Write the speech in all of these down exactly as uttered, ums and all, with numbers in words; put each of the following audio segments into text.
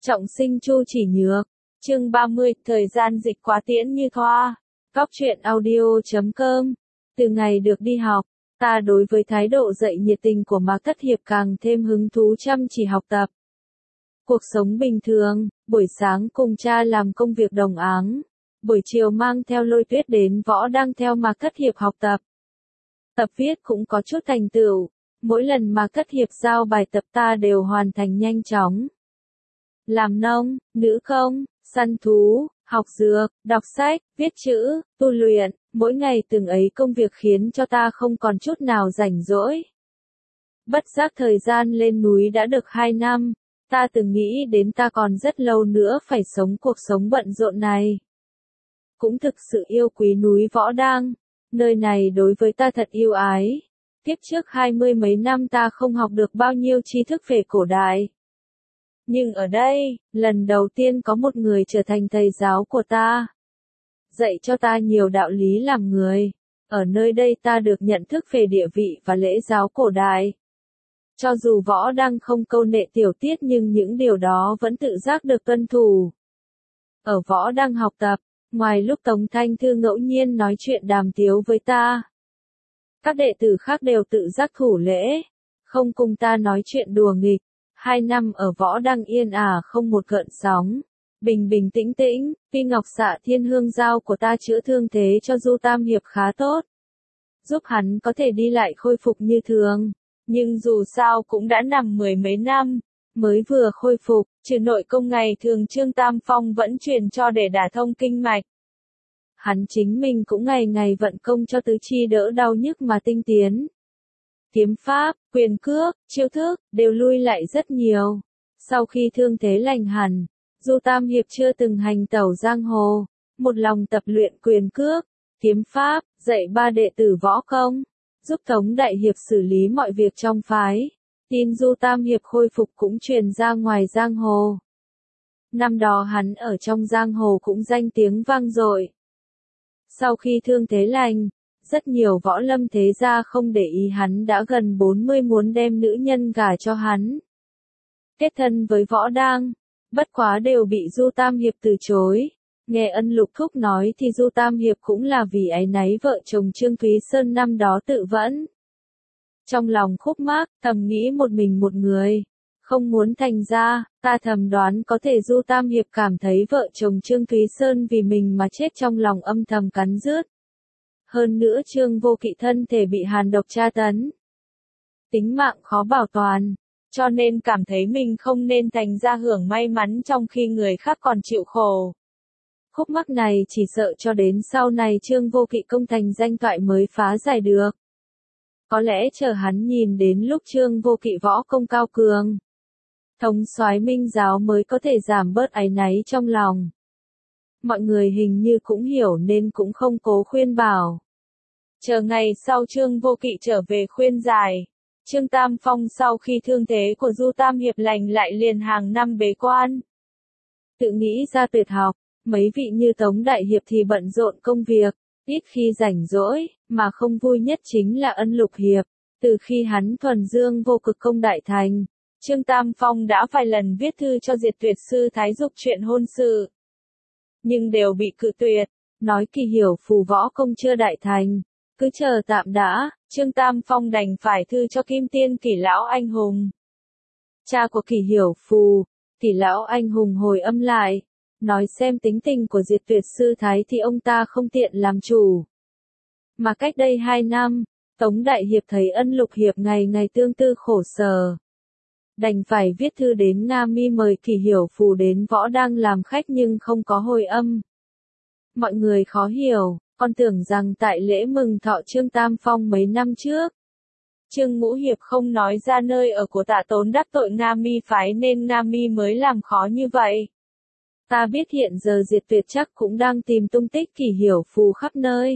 Trọng sinh Chu Chỉ Nhược, chương ba mươi, thời gian dịch quá tiễn như thoa. Góc truyện audio chấm com. Từ ngày được đi học, ta đối với thái độ dạy nhiệt tình của Mạc Thất Hiệp càng thêm hứng thú chăm chỉ học tập. Cuộc sống bình thường, buổi sáng cùng cha làm công việc đồng áng, buổi chiều mang theo Lôi Tuyết đến võ đang theo Mạc Thất Hiệp học tập. Tập viết cũng có chút thành tựu, mỗi lần Mạc Thất Hiệp giao bài tập ta đều hoàn thành nhanh chóng. Làm nông, nữ công, săn thú, học dược, đọc sách, viết chữ, tu luyện, mỗi ngày từng ấy công việc khiến cho ta không còn chút nào rảnh rỗi. Bất giác thời gian lên núi đã được hai năm, ta từng nghĩ đến ta còn rất lâu nữa phải sống cuộc sống bận rộn này. Cũng thực sự yêu quý núi Võ Đang, nơi này đối với ta thật yêu ái. Tiếp trước hai mươi mấy năm ta không học được bao nhiêu tri thức về cổ đại. Nhưng ở đây, lần đầu tiên có một người trở thành thầy giáo của ta. Dạy cho ta nhiều đạo lý làm người. Ở nơi đây ta được nhận thức về địa vị và lễ giáo cổ đại. Cho dù Võ đang không câu nệ tiểu tiết nhưng những điều đó vẫn tự giác được tuân thủ. Ở Võ đang học tập, ngoài lúc Tống Thanh Thư ngẫu nhiên nói chuyện đàm tiếu với ta, các đệ tử khác đều tự giác thủ lễ, không cùng ta nói chuyện đùa nghịch. Hai năm ở Võ đang yên ả không một gợn sóng, bình bình tĩnh tĩnh. Phi Ngọc Xạ Thiên Hương Giao của ta chữa thương thế cho Du Tam Hiệp khá tốt, giúp hắn có thể đi lại khôi phục như thường. Nhưng dù sao cũng đã nằm mười mấy năm, mới vừa khôi phục, trừ nội công ngày thường Trương Tam Phong vẫn truyền cho để đả thông kinh mạch. Hắn chính mình cũng ngày ngày vận công cho tứ chi đỡ đau nhức mà tinh tiến. Kiếm pháp, quyền cước, chiêu thức, đều lui lại rất nhiều. Sau khi thương thế lành hẳn, Du Tam Hiệp chưa từng hành tẩu giang hồ, một lòng tập luyện quyền cước, kiếm pháp, dạy ba đệ tử võ công, giúp Tống Đại Hiệp xử lý mọi việc trong phái. Tin Du Tam Hiệp khôi phục cũng truyền ra ngoài giang hồ. Năm đó hắn ở trong giang hồ cũng danh tiếng vang dội. Sau khi thương thế lành, rất nhiều võ lâm thế gia không để ý hắn đã gần bốn mươi muốn đem nữ nhân gả cho hắn. Kết thân với Võ Đang, bất quá đều bị Du Tam Hiệp từ chối. Nghe Ân Lục Thúc nói thì Du Tam Hiệp cũng là vì áy náy vợ chồng Trương Thúy Sơn năm đó tự vẫn. Trong lòng khúc mắc, thầm nghĩ một mình một người, không muốn thành ra, ta thầm đoán có thể Du Tam Hiệp cảm thấy vợ chồng Trương Thúy Sơn vì mình mà chết trong lòng âm thầm cắn rứt. Hơn nữa Trương Vô Kỵ thân thể bị hàn độc tra tấn, tính mạng khó bảo toàn, cho nên cảm thấy mình không nên thành ra hưởng may mắn trong khi người khác còn chịu khổ. Khúc mắc này chỉ sợ cho đến sau này Trương Vô Kỵ công thành danh toại mới phá giải được. Có lẽ chờ hắn nhìn đến lúc Trương Vô Kỵ võ công cao cường, thống soái Minh giáo mới có thể giảm bớt áy náy trong lòng. Mọi người hình như cũng hiểu nên cũng không cố khuyên bảo. Chờ ngày sau Trương Vô Kỵ trở về khuyên giải, Trương Tam Phong sau khi thương thế của Du Tam Hiệp lành lại liền hàng năm bế quan. Tự nghĩ ra tuyệt học, mấy vị như Tống Đại Hiệp thì bận rộn công việc, ít khi rảnh rỗi, mà không vui nhất chính là Ân Lục Hiệp. Từ khi hắn thuần dương vô cực công đại thành, Trương Tam Phong đã vài lần viết thư cho Diệt Tuyệt Sư Thái Dục chuyện hôn sự, nhưng đều bị cự tuyệt, nói Kỳ Hiểu Phù võ công chưa đại thành, cứ chờ tạm đã. Trương Tam Phong đành phải thư cho Kim Tiên Kỷ Lão Anh Hùng, cha của Kỳ Hiểu Phù. Kỷ Lão Anh Hùng hồi âm lại, nói xem tính tình của Diệt Tuyệt Sư Thái thì ông ta không tiện làm chủ. Mà cách đây hai năm, Tống Đại Hiệp thấy Ân Lục Hiệp ngày ngày tương tư khổ sở, đành phải viết thư đến Nga Mi mời Kỳ Hiểu Phù đến Võ đang làm khách nhưng không có hồi âm. Mọi người khó hiểu, còn tưởng rằng tại lễ mừng thọ Trương Tam Phong mấy năm trước, Trương Ngũ Hiệp không nói ra nơi ở của Tạ Tốn đắc tội Nga Mi phái nên Nga Mi mới làm khó như vậy. Ta biết hiện giờ Diệt Tuyệt chắc cũng đang tìm tung tích Kỳ Hiểu Phù khắp nơi.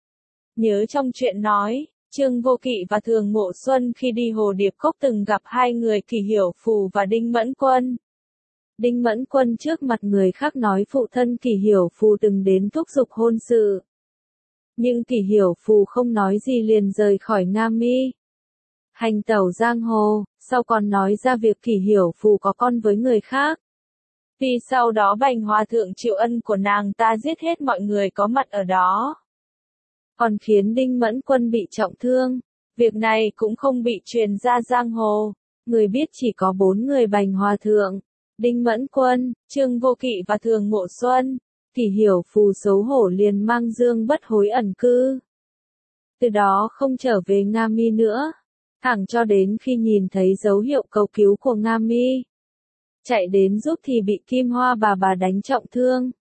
Nhớ trong chuyện nói, Trương Vô Kỵ và Thường Ngộ Xuân khi đi Hồ Điệp Cốc từng gặp hai người Kỳ Hiểu Phù và Đinh Mẫn Quân. Đinh Mẫn Quân trước mặt người khác nói phụ thân Kỳ Hiểu Phù từng đến thúc giục hôn sự. Nhưng Kỳ Hiểu Phù không nói gì liền rời khỏi Nga Mi. Hành tẩu giang hồ, sau còn nói ra việc Kỳ Hiểu Phù có con với người khác. Vì sau đó Bành Hòa Thượng chịu ân của nàng ta giết hết mọi người có mặt ở đó. Còn khiến Đinh Mẫn Quân bị trọng thương. Việc này cũng không bị truyền ra giang hồ. Người biết chỉ có bốn người: Bành Hòa Thượng, Đinh Mẫn Quân, Trương Vô Kỵ và Thường Ngộ Xuân. Kỷ Hiểu Phù xấu hổ liền mang Dương Bất Hối ẩn cư. Từ đó không trở về Nga Mi nữa. Thẳng cho đến khi nhìn thấy dấu hiệu cầu cứu của Nga Mi. Chạy đến giúp thì bị Kim Hoa Bà Bà đánh trọng thương.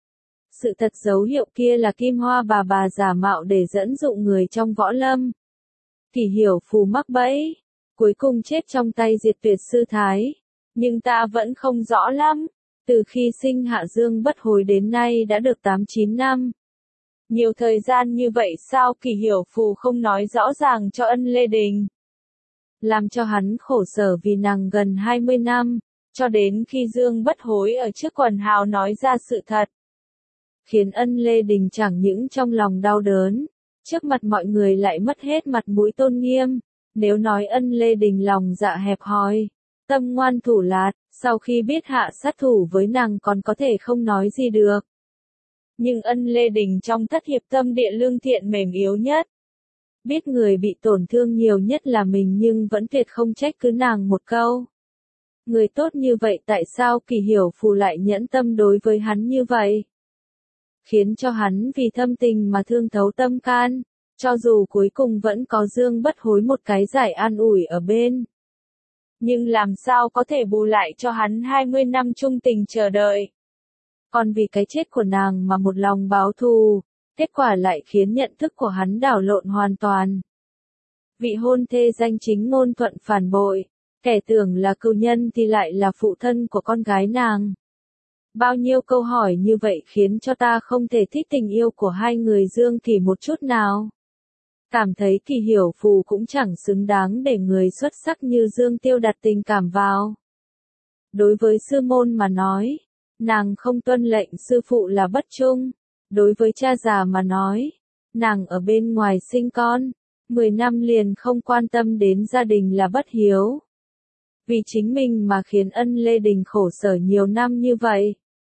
Sự thật dấu hiệu kia là Kim Hoa Bà Bà giả mạo để dẫn dụ người trong võ lâm. Kỷ Hiểu Phù mắc bẫy, cuối cùng chết trong tay Diệt Tuyệt Sư Thái. Nhưng ta vẫn không rõ lắm, từ khi sinh hạ Dương Bất Hối đến nay đã được tám chín năm. Nhiều thời gian như vậy sao Kỷ Hiểu Phù không nói rõ ràng cho Ân Lê Đình? Làm cho hắn khổ sở vì nàng gần hai mươi năm, cho đến khi Dương Bất Hối ở trước quần hào nói ra sự thật. Khiến Ân Lê Đình chẳng những trong lòng đau đớn, trước mặt mọi người lại mất hết mặt mũi tôn nghiêm. Nếu nói Ân Lê Đình lòng dạ hẹp hòi, tâm ngoan thủ lạt, sau khi biết hạ sát thủ với nàng còn có thể không nói gì được. Nhưng Ân Lê Đình trong thất hiệp tâm địa lương thiện mềm yếu nhất. Biết người bị tổn thương nhiều nhất là mình nhưng vẫn tuyệt không trách cứ nàng một câu. Người tốt như vậy tại sao Kỷ Hiểu Phù lại nhẫn tâm đối với hắn như vậy? Khiến cho hắn vì thâm tình mà thương thấu tâm can, cho dù cuối cùng vẫn có Dương Bất Hối một cái giải an ủi ở bên. Nhưng làm sao có thể bù lại cho hắn hai mươi năm trung tình chờ đợi. Còn vì cái chết của nàng mà một lòng báo thù, kết quả lại khiến nhận thức của hắn đảo lộn hoàn toàn. Vị hôn thê danh chính ngôn thuận phản bội, kẻ tưởng là cừu nhân thì lại là phụ thân của con gái nàng. Bao nhiêu câu hỏi như vậy khiến cho ta không thể thích tình yêu của hai người Dương Thị một chút nào. Cảm thấy Kỷ Hiểu Phù cũng chẳng xứng đáng để người xuất sắc như Dương Tiêu đặt tình cảm vào. Đối với sư môn mà nói, nàng không tuân lệnh sư phụ là bất trung. Đối với cha già mà nói, nàng ở bên ngoài sinh con, mười năm liền không quan tâm đến gia đình là bất hiếu. Vì chính mình mà khiến Ân Lê Đình khổ sở nhiều năm như vậy.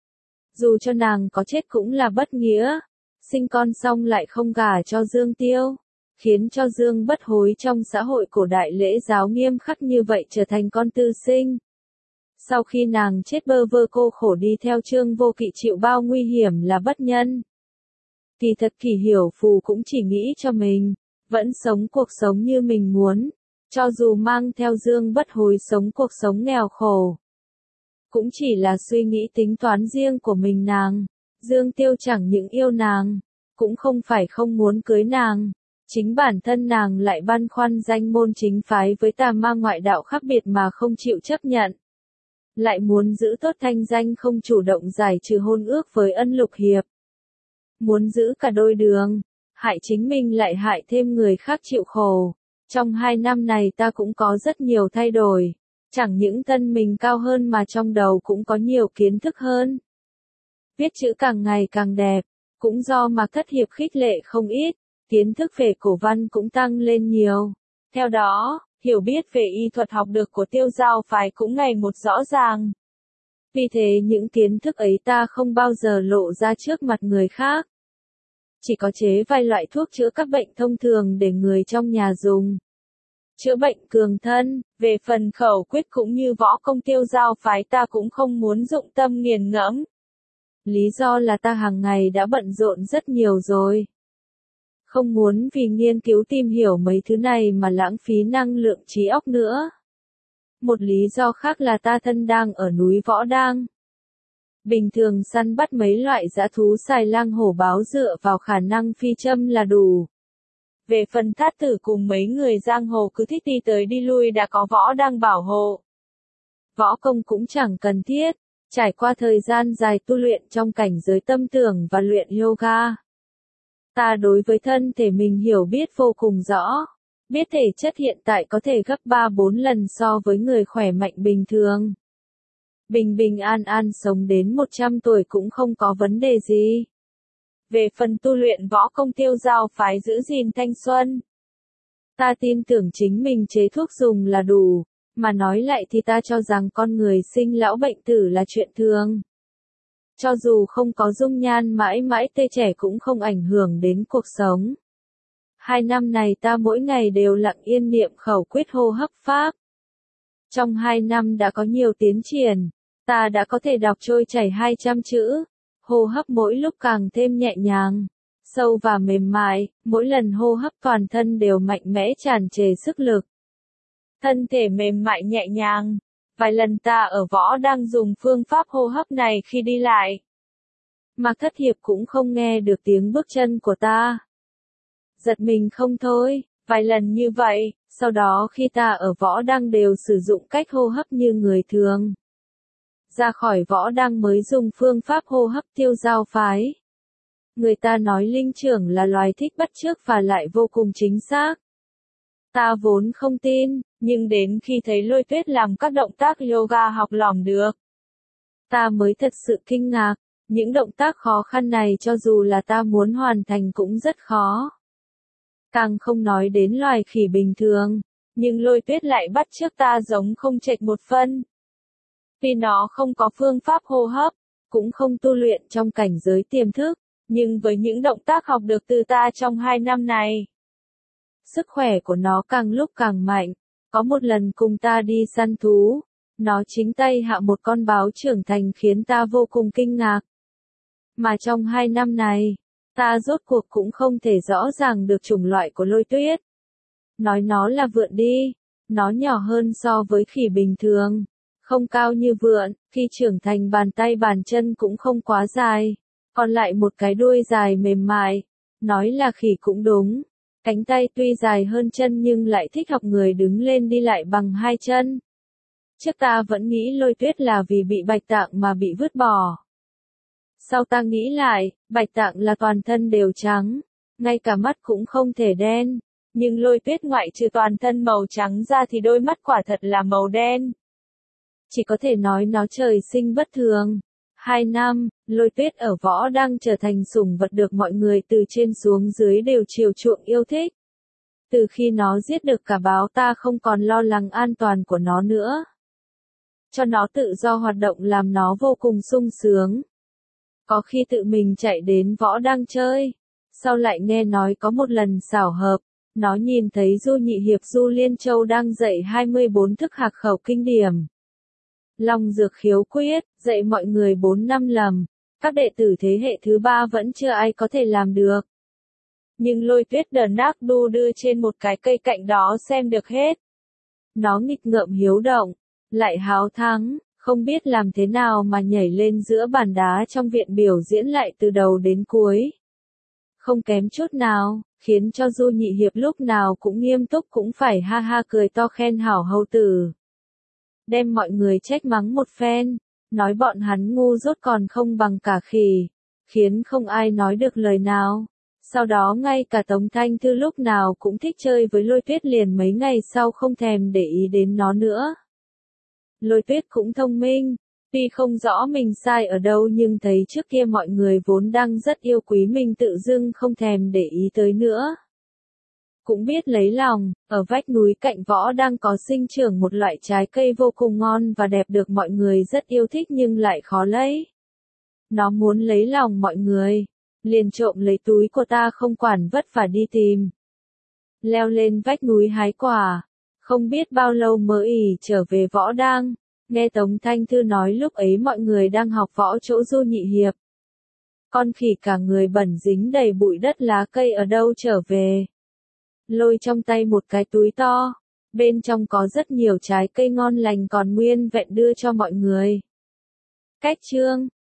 Dù cho nàng có chết cũng là bất nghĩa, sinh con xong lại không gả cho Dương Tiêu, khiến cho Dương Bất Hối trong xã hội cổ đại lễ giáo nghiêm khắc như vậy trở thành con tư sinh. Sau khi nàng chết bơ vơ cô khổ đi theo Trương Vô Kỵ chịu bao nguy hiểm là bất nhân. Kỳ thật Kỷ Hiểu Phù cũng chỉ nghĩ cho mình, vẫn sống cuộc sống như mình muốn, cho dù mang theo Dương Bất Hối sống cuộc sống nghèo khổ. Cũng chỉ là suy nghĩ tính toán riêng của mình nàng. Dương Tiêu chẳng những yêu nàng, cũng không phải không muốn cưới nàng. Chính bản thân nàng lại băn khoăn danh môn chính phái với tà ma ngoại đạo khác biệt mà không chịu chấp nhận. Lại muốn giữ tốt thanh danh không chủ động giải trừ hôn ước với Ân Lục Hiệp. Muốn giữ cả đôi đường, hại chính mình lại hại thêm người khác chịu khổ. Trong hai năm này ta cũng có rất nhiều thay đổi. Chẳng những thân mình cao hơn mà trong đầu cũng có nhiều kiến thức hơn. Viết chữ càng ngày càng đẹp, cũng do Mạc Thất Hiệp khích lệ không ít, kiến thức về cổ văn cũng tăng lên nhiều. Theo đó, hiểu biết về y thuật học được của Tiêu Giao phái cũng ngày một rõ ràng. Vì thế những kiến thức ấy ta không bao giờ lộ ra trước mặt người khác. Chỉ có chế vài loại thuốc chữa các bệnh thông thường để người trong nhà dùng. Chữa bệnh cường thân, về phần khẩu quyết cũng như võ công Tiêu Giao phái ta cũng không muốn dụng tâm nghiền ngẫm. Lý do là ta hàng ngày đã bận rộn rất nhiều rồi. Không muốn vì nghiên cứu tìm hiểu mấy thứ này mà lãng phí năng lượng trí óc nữa. Một lý do khác là ta thân đang ở núi Võ Đang. Bình thường săn bắt mấy loại dã thú xài lang hổ báo dựa vào khả năng phi châm là đủ. Về phần Thát Tử cùng mấy người giang hồ cứ thích đi tới đi lui đã có Võ Đang bảo hộ. Võ công cũng chẳng cần thiết, trải qua thời gian dài tu luyện trong cảnh giới tâm tưởng và luyện yoga. Ta đối với thân thể mình hiểu biết vô cùng rõ, biết thể chất hiện tại có thể gấp ba bốn lần so với người khỏe mạnh bình thường. Bình bình an an sống đến một trăm tuổi cũng không có vấn đề gì. Về phần tu luyện võ công Tiêu Giao phái giữ gìn thanh xuân, ta tin tưởng chính mình chế thuốc dùng là đủ, Mà nói lại thì ta cho rằng con người sinh lão bệnh tử là chuyện thường. Cho dù không có dung nhan mãi mãi tê trẻ cũng không ảnh hưởng đến cuộc sống. Hai năm này ta mỗi ngày đều lặng yên niệm khẩu quyết hô hấp pháp. Trong hai năm đã có nhiều tiến triển, ta đã có thể đọc trôi chảy hai trăm chữ, hô hấp mỗi lúc càng thêm nhẹ nhàng, sâu và mềm mại, mỗi lần hô hấp toàn thân đều mạnh mẽ tràn trề sức lực. Thân thể mềm mại nhẹ nhàng, vài lần ta ở võ đang dùng phương pháp hô hấp này khi đi lại. Mạc Thất Hiệp cũng không nghe được tiếng bước chân của ta. Giật mình không thôi, vài lần như vậy, sau đó khi ta ở võ đăng đều sử dụng cách hô hấp như người thường. Ra khỏi võ đăng mới dùng phương pháp hô hấp tiêu giao phái. Người ta nói linh trưởng là loài thích bắt chước và lại vô cùng chính xác. Ta vốn không tin, nhưng đến khi thấy Lôi Tuyết làm các động tác yoga học lỏm được, ta mới thật sự kinh ngạc. Những động tác khó khăn này cho dù là ta muốn hoàn thành cũng rất khó. Càng không nói đến loài khỉ bình thường, nhưng Lôi Tuyết lại bắt chước ta giống không chệch một phân. Vì nó không có phương pháp hô hấp, cũng không tu luyện trong cảnh giới tiềm thức, nhưng với những động tác học được từ ta trong hai năm này, sức khỏe của nó càng lúc càng mạnh. Có một lần cùng ta đi săn thú, nó chính tay hạ một con báo trưởng thành khiến ta vô cùng kinh ngạc. Mà trong hai năm này, ta rốt cuộc cũng không thể rõ ràng được chủng loại của Lôi Tuyết. Nói nó là vượn đi, nó nhỏ hơn so với khỉ bình thường, không cao như vượn, khi trưởng thành bàn tay bàn chân cũng không quá dài, còn lại một cái đuôi dài mềm mại, nói là khỉ cũng đúng. Cánh tay tuy dài hơn chân nhưng lại thích học người đứng lên đi lại bằng hai chân. Trước ta vẫn nghĩ Lôi Tuyết là vì bị bạch tạng mà bị vứt bỏ. Sau ta nghĩ lại, bạch tạng là toàn thân đều trắng, ngay cả mắt cũng không thể đen, nhưng Lôi Tuyết ngoại trừ toàn thân màu trắng ra thì đôi mắt quả thật là màu đen. Chỉ có thể nói nó trời sinh bất thường. Hai năm, Lôi Tuyết ở võ đang trở thành sủng vật được mọi người từ trên xuống dưới đều chiều chuộng yêu thích. Từ khi nó giết được cả báo ta không còn lo lắng an toàn của nó nữa. Cho nó tự do hoạt động làm nó vô cùng sung sướng. Có khi tự mình chạy đến võ đang chơi. Sau lại nghe nói có một lần xảo hợp, nó nhìn thấy Du Nhị Hiệp Du Liên Châu đang dạy hai mươi bốn thức hạc khẩu kinh điểm. Long dược khiếu quyết, dạy mọi người bốn năm lầm, các đệ tử thế hệ thứ ba vẫn chưa ai có thể làm được. Nhưng Lôi Tuyết đờ nác đu đưa trên một cái cây cạnh đó xem được hết. Nó nghịch ngợm hiếu động, lại háo thắng, không biết làm thế nào mà nhảy lên giữa bàn đá trong viện biểu diễn lại từ đầu đến cuối. Không kém chút nào, khiến cho Du Nhị Hiệp lúc nào cũng nghiêm túc cũng phải ha ha cười to khen hảo hầu tử. Đem mọi người trách mắng một phen, nói bọn hắn ngu dốt còn không bằng cả khỉ, khiến không ai nói được lời nào. Sau đó ngay cả Tống Thanh Thư lúc nào cũng thích chơi với Lôi Tuyết liền mấy ngày sau không thèm để ý đến nó nữa. Lôi Tuyết cũng thông minh, tuy không rõ mình sai ở đâu nhưng thấy trước kia mọi người vốn đang rất yêu quý mình tự dưng không thèm để ý tới nữa. Cũng biết lấy lòng, ở vách núi cạnh võ đang có sinh trưởng một loại trái cây vô cùng ngon và đẹp được mọi người rất yêu thích nhưng lại khó lấy. Nó muốn lấy lòng mọi người, liền trộm lấy túi của ta không quản vất vả đi tìm. Leo lên vách núi hái quả, không biết bao lâu mới ỉ trở về võ đang, nghe Tống Thanh Thư nói lúc ấy mọi người đang học võ chỗ Du Nhị Hiệp. Con khỉ cả người bẩn dính đầy bụi đất lá cây ở đâu trở về. Lôi trong tay một cái túi to, bên trong có rất nhiều trái cây ngon lành còn nguyên vẹn đưa cho mọi người. Cách chương